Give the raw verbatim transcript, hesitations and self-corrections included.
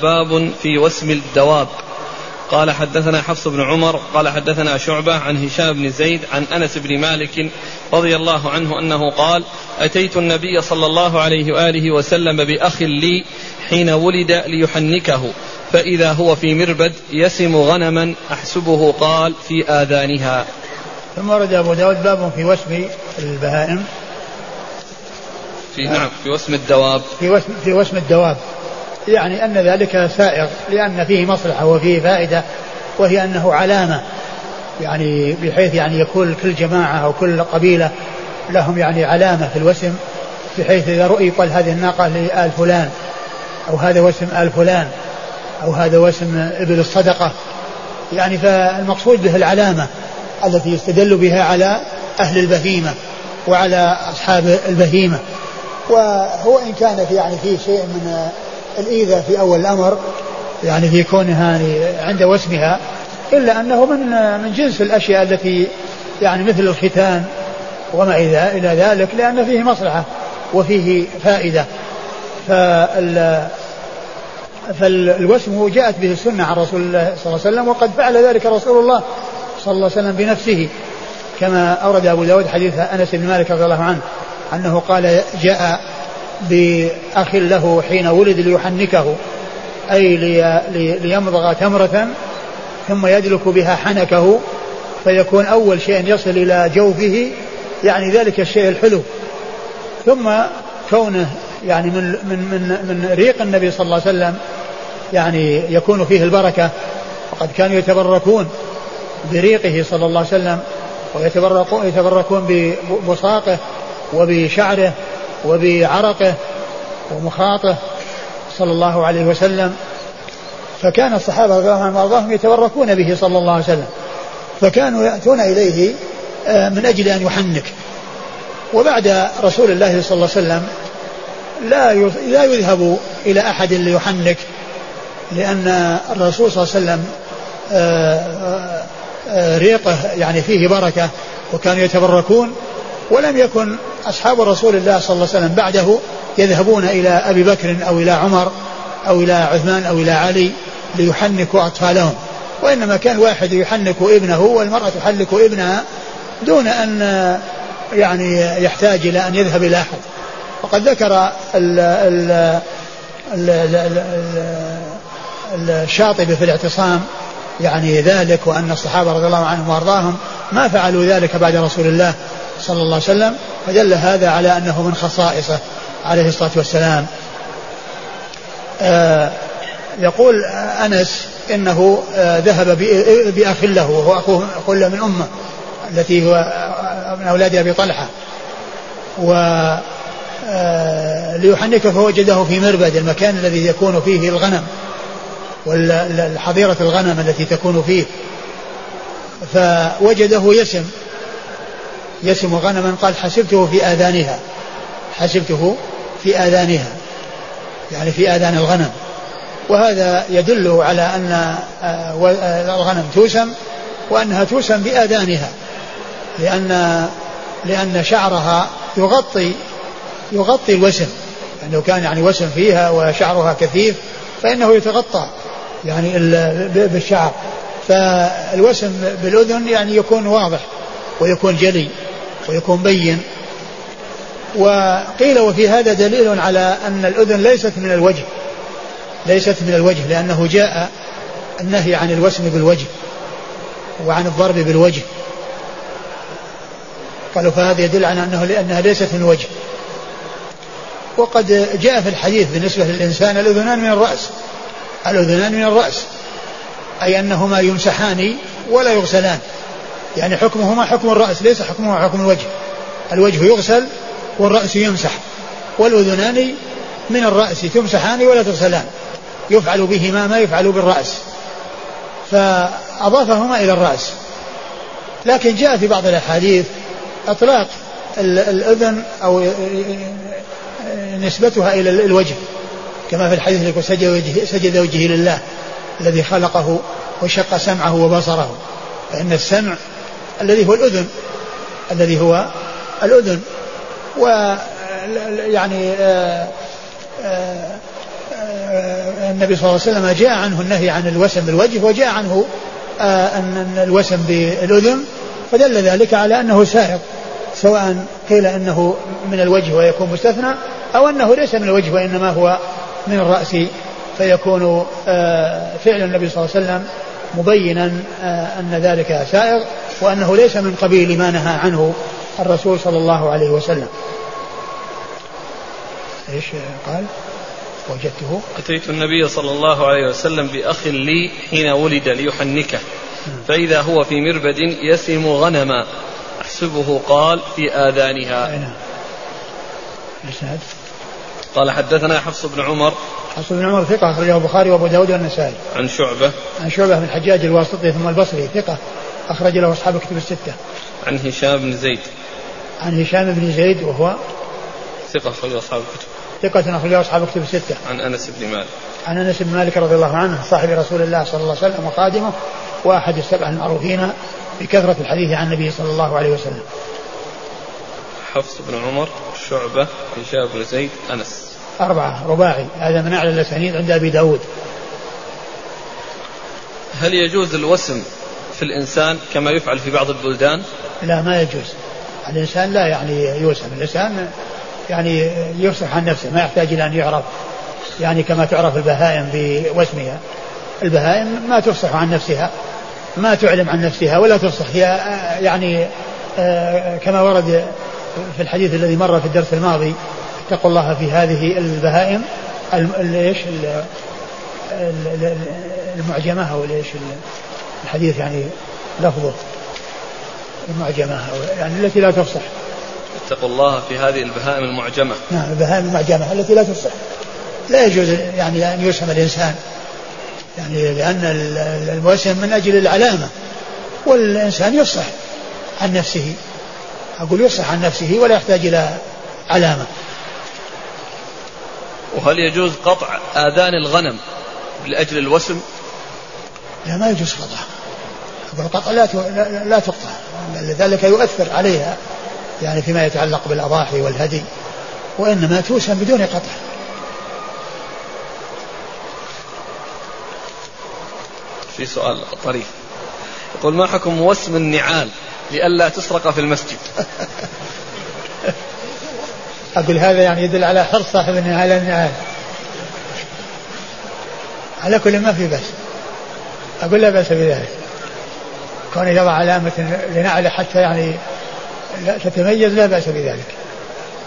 باب في وسم الدواب. قال حدثنا حفص بن عمر قال حدثنا شعبة عن هشام بن زيد عن أنس بن مالك رضي الله عنه أنه قال أتيت النبي صلى الله عليه وآله وسلم بأخ لي حين ولد ليحنكه فإذا هو في مربد يسم غنما أحسبه قال في آذانها. ثم ورد أبو داود باب في وسم البهائم في نعم في وسم الدواب في وسم, في وسم الدواب يعني أن ذلك سائغ لأن فيه مصلحة وفيه فائدة وهي أنه علامة يعني بحيث يعني يكون كل جماعة أو كل قبيلة لهم يعني علامة في الوسم بحيث إذا رؤي قال هذه الناقة لآل فلان أو هذا وسم آل فلان أو هذا وسم ابل الصدقة يعني فالمقصود به العلامة التي يستدل بها على أهل البهيمة وعلى أصحاب البهيمة. وهو إن كان في يعني فيه شيء من الإيذاء في أول الأمر يعني في كونها يعني عند وسمها إلا أنه من من جنس الأشياء التي يعني مثل الختان وما إلى ذلك لأن فيه مصلحة وفيه فائدة. فال فالوسم جاءت به السنة عن رسول الله صلى الله عليه وسلم وقد فعل ذلك رسول الله صلى الله عليه وسلم بنفسه كما أورد أبو داود حديث أنس بن مالك رضي الله عنه أنه قال جاء بأخ له حين ولد ليحنكه أي لي لي ليمضغ تمرة ثم يدلك بها حنكه فيكون أول شيء يصل إلى جوفه يعني ذلك الشيء الحلو ثم كونه يعني من, من, من, من ريق النبي صلى الله عليه وسلم يعني يكون فيه البركة وقد كانوا يتبركون بريقه صلى الله عليه وسلم ويتبركون يتبركون ببصاقه وبشعره وبعرقه ومخاطه صلى الله عليه وسلم. فكان الصحابة رضي الله عنهم وارضاهم يتبركون به صلى الله عليه وسلم فكانوا يأتون إليه من أجل أن يحنك. وبعد رسول الله صلى الله عليه وسلم لا لا يذهب إلى أحد ليحنك لأن الرسول صلى الله عليه وسلم ريقه يعني فيه بركة وكانوا يتبركون ولم يكن أصحاب رسول الله صلى الله عليه وسلم بعده يذهبون إلى أبي بكر أو إلى عمر أو إلى عثمان أو إلى علي ليحنكوا أطفالهم وإنما كان واحد يحنك ابنه والمرأة تحنك ابنها دون أن يعني يحتاج إلى أن يذهب إلى أحد. وقد ذكر ال ال ال ال الشاطبي في الاعتصام يعني ذلك وأن الصحابة رضي الله عنهم وارضاهم ما فعلوا ذلك بعد رسول الله صلى الله عليه وسلم فدل هذا على أنه من خصائصه عليه الصلاة والسلام. آه يقول أنس إنه آه ذهب بأخ له وهو أخوه أخوه من أمه التي هو من أولاد أبي طلحة و آه ليحنكه فوجده في مربد المكان الذي يكون فيه الغنم والحظيرة الغنم التي تكون فيه فوجده يسم يسم غنما قال حسبته في آذانها حسبته في آذانها يعني في آذان الغنم. وهذا يدل على أن الغنم توسم وأنها توسم بآذانها لأن لأن شعرها يغطي يغطي الوسم يعني لو كان يعني وسم فيها وشعرها كثيف فإنه يتغطى يعني بالشعر فالوسم بالأذن يعني يكون واضح ويكون جلي ويكون بين. وقيل وفي هذا دليل على أن الأذن ليست من الوجه ليست من الوجه لأنه جاء النهي عن الوسم بالوجه وعن الضرب بالوجه قالوا فهذا يدل على أنه لأنها ليست من الوجه. وقد جاء في الحديث بالنسبة للإنسان الأذنان من الرأس الأذنان من الرأس أي أنهما يمسحان ولا يغسلان يعني حكمهما حكم الرأس ليس حكمهما حكم الوجه. الوجه يغسل والرأس يمسح والأذنان من الرأس تمسحان ولا تغسلان يفعل بهما ما يفعل بالرأس فأضافهما إلى الرأس. لكن جاء في بعض الأحاديث أطلاق الأذن أو نسبتها إلى الوجه كما في الحديث يقول سجد وجهه, سجد وجهه لله الذي خلقه وشق سمعه وبصره فإن السمع الذي هو الأذن الذي هو الأذن ويعني النبي صلى الله عليه وسلم جاء عنه النهي عن الوسم بالوجه، وجاء عنه أن الوسم بالأذن، فدل ذلك على أنه سائغ، سواء قيل أنه من الوجه ويكون مستثنى، أو أنه ليس من الوجه وإنما هو من الرأس، فيكون فعل النبي صلى الله عليه وسلم مبينا أن ذلك سائغ، وأنه ليس من قبيل ما نهى عنه الرسول صلى الله عليه وسلم. إيش قال؟ وجدته أتيت النبي صلى الله عليه وسلم بأخ لي حين ولد ليحنكه، فإذا هو في مربد يسم غنما أحسبه قال في آذانها. قال حدثنا حفص بن عمر. حفص بن عمر ثقة أخرجه البخاري وأبو داود والنسائي. عن شعبة. عن شعبة من الحجاج الواسطي ثم البصري ثقة أخرج له أصحاب الكتب الستة. عن هشام بن زيد. عن هشام بن زيد وهو ثقة أخرجه أصحاب الكتب. ثقة أخرجه أصحاب الكتب الستة. عن أنس بن مالك. عن أنس بن مالك رضي الله عنه صاحب رسول الله صلى الله عليه وسلم وخادمه، وأحد السبع المعروفين بكثرة الحديث عن النبي صلى الله عليه وسلم. حفص بن عمر، شعبة، هشام بن زيد، أنس. أربعة رباعي، هذا من أعلى الأسانيد عند أبي داود. هل يجوز الوسم في الإنسان كما يفعل في بعض البلدان؟ لا، ما يجوز. الإنسان لا يعني يوسم، الإنسان يعني يفصح عن نفسه، ما يحتاج إلى أن يعرف، يعني كما تعرف البهائم بوسمها. البهائم ما تفصح عن نفسها، ما تعلم عن نفسها ولا تفصح، هي يعني كما ورد في الحديث الذي مر في الدرس الماضي: اتقوا الله في هذه البهائم ايش المعجمة، أو ايش الحديث يعني لفظه المعجمة، يعني التي لا تفصح. اتقوا الله في هذه البهائم المعجمة. نعم، البهائم المعجمة التي لا تفصح. لا يجوز يعني أن يوسم الإنسان، يعني لأن الوسم من أجل العلامة، والإنسان يفصح عن نفسه، أقول يفصح عن نفسه ولا يحتاج إلى علامة. وهل يجوز قطع آذان الغنم لأجل الوسم؟ لا، ما يجوز قطع. القطع لا لا تقطع، لذلك يؤثر عليها يعني فيما يتعلق بالأضاحي والهدي، وإنما توسم بدون قطع. في سؤال طريف يقول: ما حكم وسم النعال لئلا تسرق في المسجد؟ أقول هذا يعني يدل على حرص صاحب النعال النعال. على كل ما في بس، أقول لا بأس بذلك، كون يضع علامة لنعل حتى يعني لا تتميز، لا بأس بذلك.